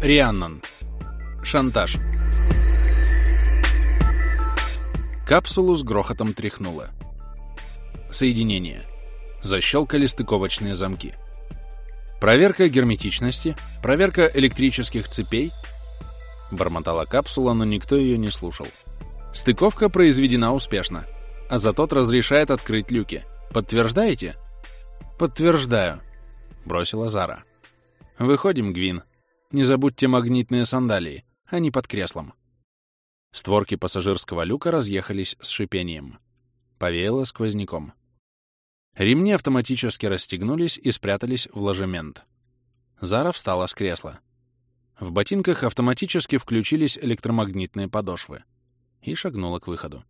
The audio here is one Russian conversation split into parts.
Рианнан. Шантаж. Капсулу с грохотом тряхнуло. Соединение. Защелкали стыковочные замки. Проверка герметичности, проверка электрических цепей. Бормотала капсула, но никто ее не слушал. Стыковка произведена успешно. Азотот разрешает открыть люки. Подтверждаете? Подтверждаю, бросила Зара. Выходим, Гвин. Не забудьте магнитные сандалии. Они под креслом. Створки пассажирского люка разъехались с шипением. Повеяло сквозняком. Ремни автоматически расстегнулись и спрятались в ложемент. Зара встала с кресла. В ботинках автоматически включились электромагнитные подошвы. И шагнула к выходу.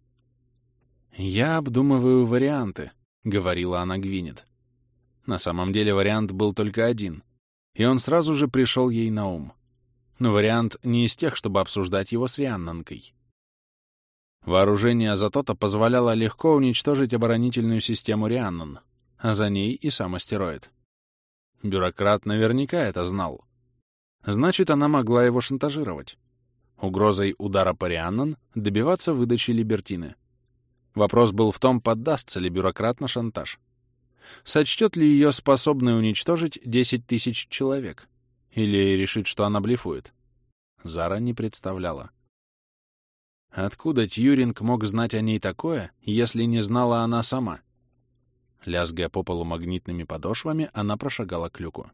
«Я обдумываю варианты», — говорила она Гвинет. На самом деле вариант был только один, и он сразу же пришел ей на ум. Но вариант не из тех, чтобы обсуждать его с Рианнанкой. Вооружение Азотота позволяло легко уничтожить оборонительную систему Рианнан, а за ней и сам астероид. Бюрократ наверняка это знал. Значит, она могла его шантажировать. Угрозой удара по Рианнан добиваться выдачи Либертины. Вопрос был в том, поддастся ли бюрократ на шантаж. Сочтет ли ее способной уничтожить 10 тысяч человек? Или решит, что она блефует? Зара не представляла. Откуда Тьюринг мог знать о ней такое, если не знала она сама? Лязгая по полу магнитными подошвами, она прошагала к люку.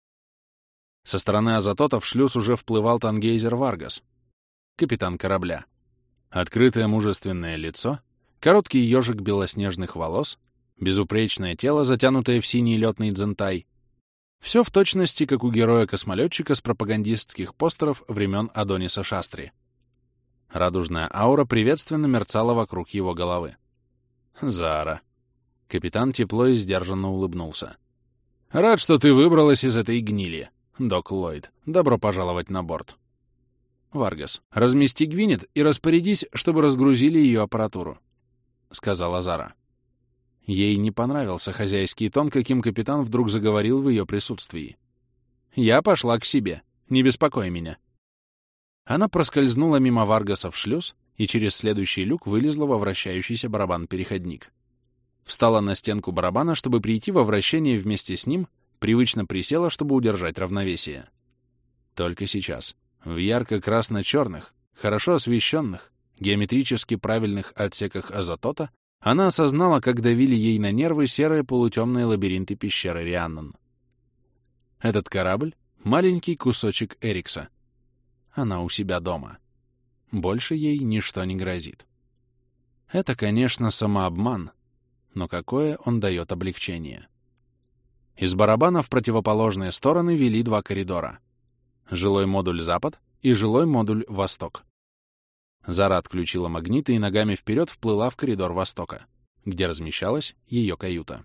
Со стороны Азотота в шлюз уже вплывал тангейзер Варгас, капитан корабля. Открытое мужественное лицо, короткий ежик белоснежных волос, безупречное тело, затянутое в синий летный дзентай. Все в точности, как у героя-космолетчика с пропагандистских постеров времен Адониса Шастри. Радужная аура приветственно мерцала вокруг его головы. «Зара». Капитан тепло и сдержанно улыбнулся. «Рад, что ты выбралась из этой гнили, док Ллойд. Добро пожаловать на борт». «Варгас, размести Гвинет и распорядись, чтобы разгрузили ее аппаратуру», — сказала Зара. Ей не понравился хозяйский тон, каким капитан вдруг заговорил в ее присутствии. «Я пошла к себе. Не беспокой меня». Она проскользнула мимо Варгаса в шлюз и через следующий люк вылезла во вращающийся барабан-переходник. Встала на стенку барабана, чтобы прийти во вращение вместе с ним, привычно присела, чтобы удержать равновесие. Только сейчас, в ярко-красно-черных, хорошо освещенных, геометрически правильных отсеках Азотота, она осознала, как давили ей на нервы серые полутемные лабиринты пещеры Рианнан. Этот корабль — маленький кусочек Эрикса. Она у себя дома. Больше ей ничто не грозит. Это, конечно, самообман, но какое он дает облегчение. Из барабана в противоположные стороны вели два коридора. Жилой модуль «Запад» и жилой модуль «Восток». Зара отключила магниты и ногами вперед вплыла в коридор Востока, где размещалась ее каюта.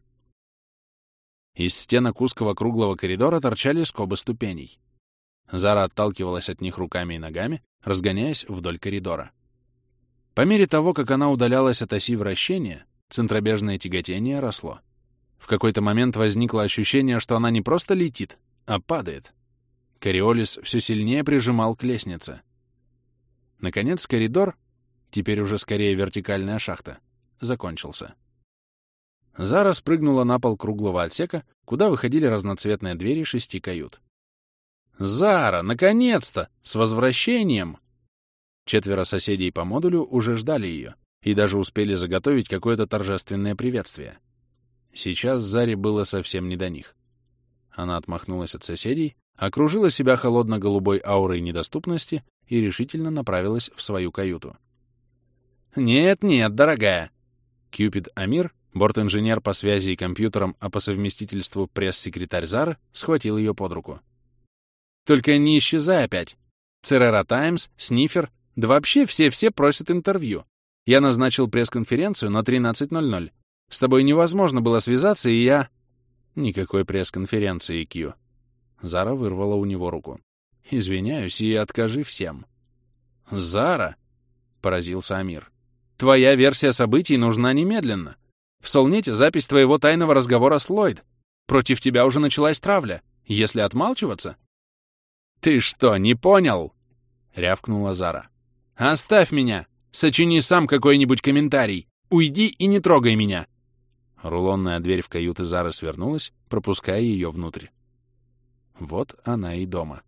Из стенок узкого круглого коридора торчали скобы ступеней. Зара отталкивалась от них руками и ногами, разгоняясь вдоль коридора. По мере того, как она удалялась от оси вращения, центробежное тяготение росло. В какой-то момент возникло ощущение, что она не просто летит, а падает. Кориолис все сильнее прижимал к лестнице. Наконец коридор, теперь уже скорее вертикальная шахта, закончился. Зара спрыгнула на пол круглого отсека, куда выходили разноцветные двери 6 кают. «Зара, наконец-то! С возвращением!» 4 соседей по модулю уже ждали ее и даже успели заготовить какое-то торжественное приветствие. Сейчас Заре было совсем не до них. Она отмахнулась от соседей, окружила себя холодно-голубой аурой недоступности и решительно направилась в свою каюту. «Нет-нет, дорогая!» Кьюпид Амир, борт-инженер по связи и компьютерам, а по совместительству пресс-секретарь Зары, схватил ее под руку. «Только не исчезай опять! Церера Таймс, Снифер, да вообще все просят интервью. Я назначил пресс-конференцию на 13:00. С тобой невозможно было связаться, и я...» «Никакой пресс-конференции, Кью». Зара вырвала у него руку. «Извиняюсь и откажи всем». «Зара!» — поразился Амир. «Твоя версия событий нужна немедленно. В Солнете запись твоего тайного разговора с Ллойд. Против тебя уже началась травля. Если отмалчиваться...» «Ты что, не понял?» — рявкнула Зара. «Оставь меня! Сочини сам какой-нибудь комментарий! Уйди и не трогай меня!» Рулонная дверь в каюты Зары свернулась, пропуская ее внутрь. Вот она и дома.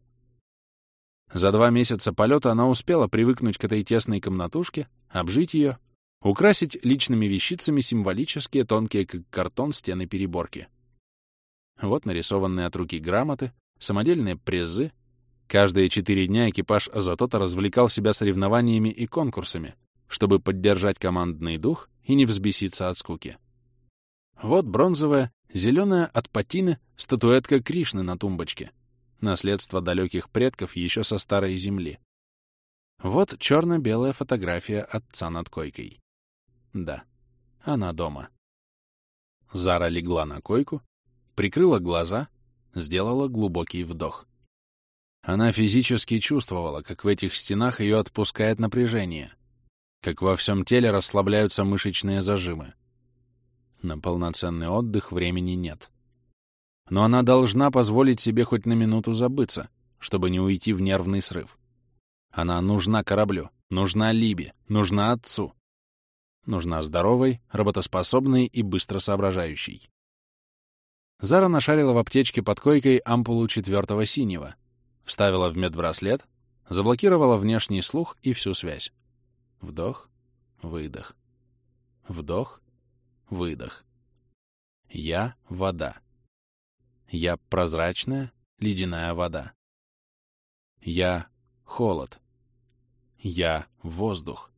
За 2 месяца полета она успела привыкнуть к этой тесной комнатушке, обжить ее, украсить личными вещицами символические, тонкие как картон, стены переборки. Вот нарисованные от руки грамоты, самодельные призы. Каждые 4 дня экипаж Азотота развлекал себя соревнованиями и конкурсами, чтобы поддержать командный дух и не взбеситься от скуки. Вот бронзовая, зеленая от патины статуэтка Кришны на тумбочке. Наследство далеких предков еще со старой земли. Вот черно-белая фотография отца над койкой. Да, она дома. Зара легла на койку, прикрыла глаза, сделала глубокий вдох. Она физически чувствовала, как в этих стенах ее отпускает напряжение, как во всем теле расслабляются мышечные зажимы. На полноценный отдых времени нет. Но она должна позволить себе хоть на минуту забыться, чтобы не уйти в нервный срыв. Она нужна кораблю, нужна Либе, нужна отцу. Нужна здоровой, работоспособной и быстро соображающей. Зара нашарила в аптечке под койкой ампулу 4-го синего, вставила в медбраслет, заблокировала внешний слух и всю связь. Вдох, выдох. Вдох, выдох. Я — вода. Я — прозрачная, ледяная вода. Я — холод. Я — воздух.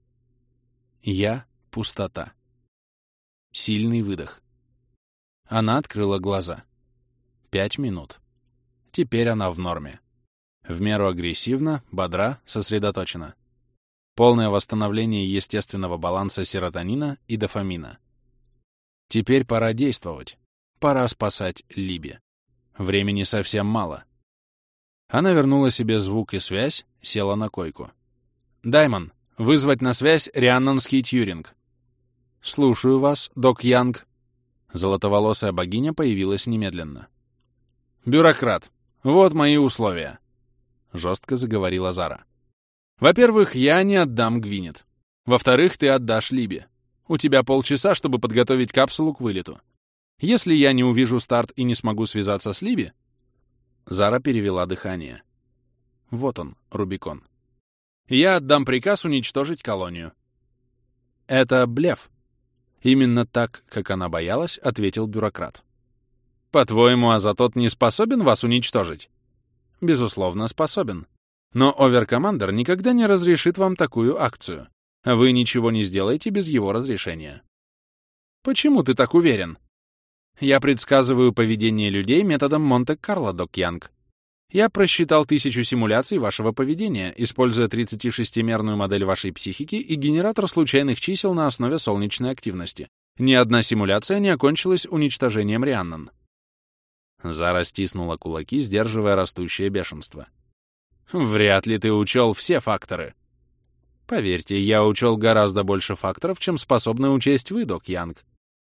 Я — пустота. Сильный выдох. Она открыла глаза. 5 минут. Теперь она в норме. В меру агрессивна, бодра, сосредоточена. Полное восстановление естественного баланса серотонина и дофамина. Теперь пора действовать. Пора спасать Либе. Времени совсем мало. Она вернула себе звук и связь, села на койку. «Даймон, вызвать на связь Рианнонский Тьюринг». «Слушаю вас, док Янг». Золотоволосая богиня появилась немедленно. «Бюрократ, вот мои условия», — жестко заговорила Зара. «Во-первых, я не отдам Гвинет. Во-вторых, ты отдашь Либе. У тебя полчаса, чтобы подготовить капсулу к вылету. Если я не увижу старт и не смогу связаться с Либи...» Зара перевела дыхание. Вот он, Рубикон. «Я отдам приказ уничтожить колонию». «Это блеф». Именно так, как она боялась, ответил бюрократ. «По-твоему, Азотот не способен вас уничтожить?» «Безусловно, способен. Но Оверкомандер никогда не разрешит вам такую акцию. Вы ничего не сделаете без его разрешения». «Почему ты так уверен?» «Я предсказываю поведение людей методом Монте-Карло, док Янг. Я просчитал 1000 симуляций вашего поведения, используя 36-мерную модель вашей психики и генератор случайных чисел на основе солнечной активности. Ни одна симуляция не окончилась уничтожением Рианнон». Зара стиснула кулаки, сдерживая растущее бешенство. «Вряд ли ты учел все факторы». «Поверьте, я учел гораздо больше факторов, чем способны учесть вы, док Янг».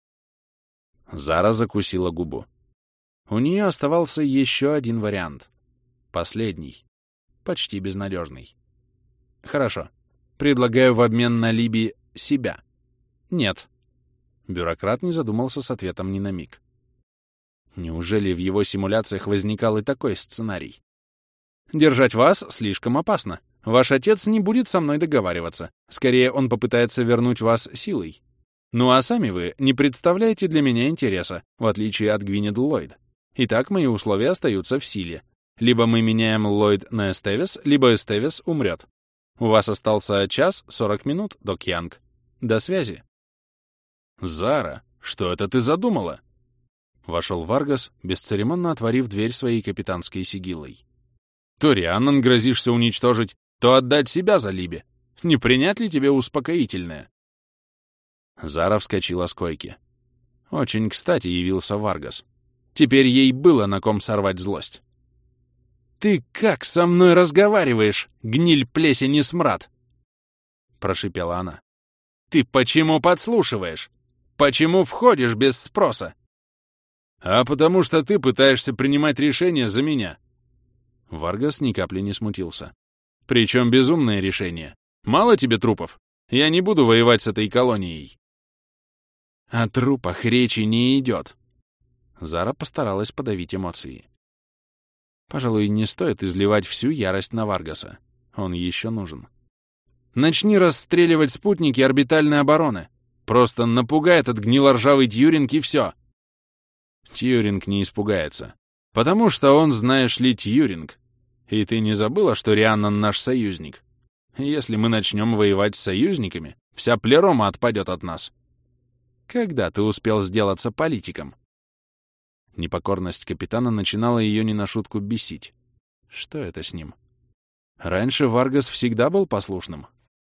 Зара закусила губу. У нее оставался еще один вариант. Последний. Почти безнадежный. «Хорошо. Предлагаю в обмен на Либи себя». «Нет». Бюрократ не задумался с ответом ни на миг. Неужели в его симуляциях возникал и такой сценарий? «Держать вас слишком опасно. Ваш отец не будет со мной договариваться. Скорее, он попытается вернуть вас силой. Ну а сами вы не представляете для меня интереса, в отличие от Гвинет Ллойд. Итак, мои условия остаются в силе. Либо мы меняем Ллойд на Эстевес, либо Эстевес умрет. У вас остался 1 час 40 минут, док Янг. До связи». «Зара, что это ты задумала?» Вошел Варгас, бесцеремонно отворив дверь своей капитанской сигиллой. «То Рианнон грозишься уничтожить, то отдать себя за Либе. Не принять ли тебе успокоительное?» Зара вскочила с койки. Очень кстати явился Варгас. Теперь ей было на ком сорвать злость. «Ты как со мной разговариваешь, гниль, плесень и смрад?» Прошипела она. «Ты почему подслушиваешь? Почему входишь без спроса?» «А потому что ты пытаешься принимать решения за меня». Варгас ни капли не смутился. «Причем безумное решение. Мало тебе трупов? Я не буду воевать с этой колонией». «О трупах речи не идет». Зара постаралась подавить эмоции. Пожалуй, не стоит изливать всю ярость на Варгаса. Он еще нужен. «Начни расстреливать спутники орбитальной обороны. Просто напугай этот гнилоржавый Тьюринг, и все». Тьюринг не испугается. Потому что он, знаешь ли, Тьюринг. И ты не забыла, что Рианнан наш союзник? Если мы начнем воевать с союзниками, вся плерома отпадет от нас. Когда ты успел сделаться политиком? Непокорность капитана начинала ее не на шутку бесить. Что это с ним? Раньше Варгас всегда был послушным.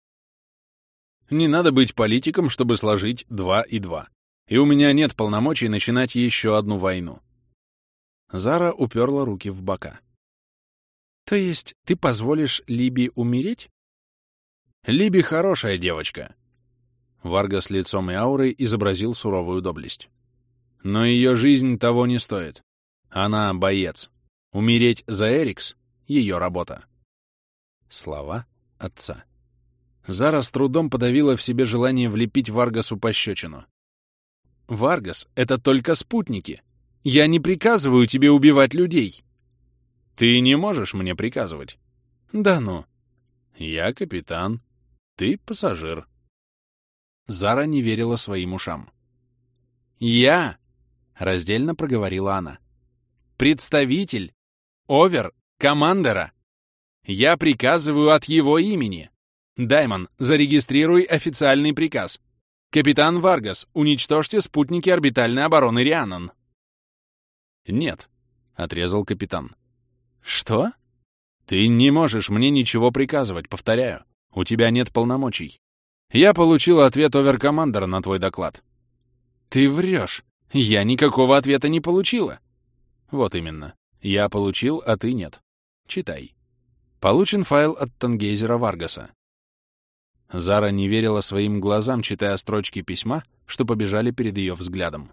Не надо быть политиком, чтобы сложить 2 и 2. И у меня нет полномочий начинать еще одну войну. Зара уперла руки в бока. То есть ты позволишь Либи умереть? Либи хорошая девочка. Варгас лицом и аурой изобразил суровую доблесть. Но ее жизнь того не стоит. Она боец. Умереть за Эрикс — ее работа. Слова отца. Зара с трудом подавила в себе желание влепить Варгасу пощечину. «Варгас — это только спутники. Я не приказываю тебе убивать людей». «Ты не можешь мне приказывать». «Да ну». «Я капитан. Ты пассажир». Зара не верила своим ушам. «Я», — раздельно проговорила она, — «представитель, овер-командера. Я приказываю от его имени. Даймон, зарегистрируй официальный приказ. Капитан Варгас, уничтожьте спутники орбитальной обороны Рианнан». «Нет», — отрезал капитан. «Что?» «Ты не можешь мне ничего приказывать, повторяю. У тебя нет полномочий. Я получил ответ оверкомандера на твой доклад». «Ты врешь. Я никакого ответа не получила». «Вот именно. Я получил, а ты нет. Читай». Получен файл от Тангейзера Варгаса. Зара не верила своим глазам, читая строчки письма, что побежали перед ее взглядом.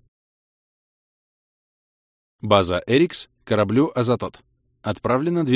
База Эрикс, кораблю Азатот. Отправлено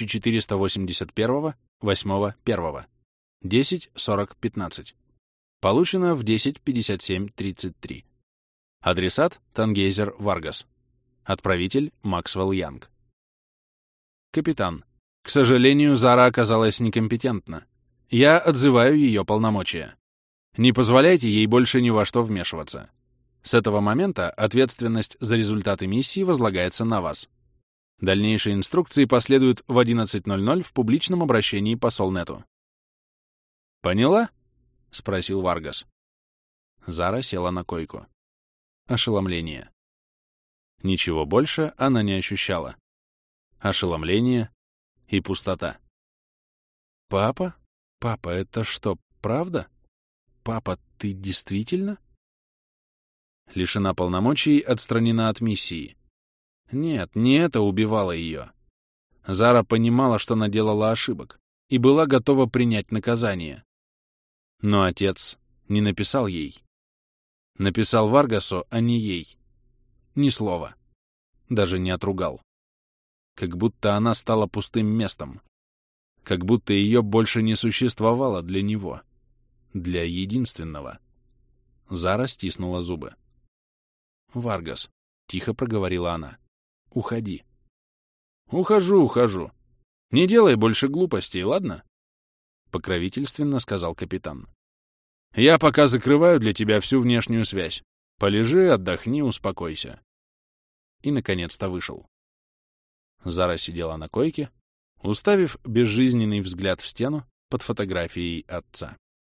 2481-8-1. 10:40:15. Получено в 10:57:33. Адресат — Тангейзер Варгас. Отправитель — Максвелл Янг. Капитан. К сожалению, Зара оказалась некомпетентна. Я отзываю ее полномочия. Не позволяйте ей больше ни во что вмешиваться. С этого момента ответственность за результаты миссии возлагается на вас. Дальнейшие инструкции последуют в 11:00 в публичном обращении по Солнету. «Поняла?» — спросил Варгас. Зара села на койку. Ошеломление. Ничего больше она не ощущала. Ошеломление и пустота. «Папа? Папа, это что, правда? Папа, ты действительно?» Лишена полномочий, отстранена от миссии. Нет, не это убивало ее. Зара понимала, что наделала ошибок, и была готова принять наказание. Но отец не написал ей. Написал Варгасу, а не ей. Ни слова. Даже не отругал. Как будто она стала пустым местом. Как будто ее больше не существовало для него. Для единственного. Зара стиснула зубы. «Варгас», — тихо проговорила она, — «уходи». «Ухожу, ухожу. Не делай больше глупостей, ладно?» — покровительственно сказал капитан. «Я пока закрываю для тебя всю внешнюю связь. Полежи, отдохни, успокойся». И, наконец-то, вышел. Зара сидела на койке, уставив безжизненный взгляд в стену под фотографией отца.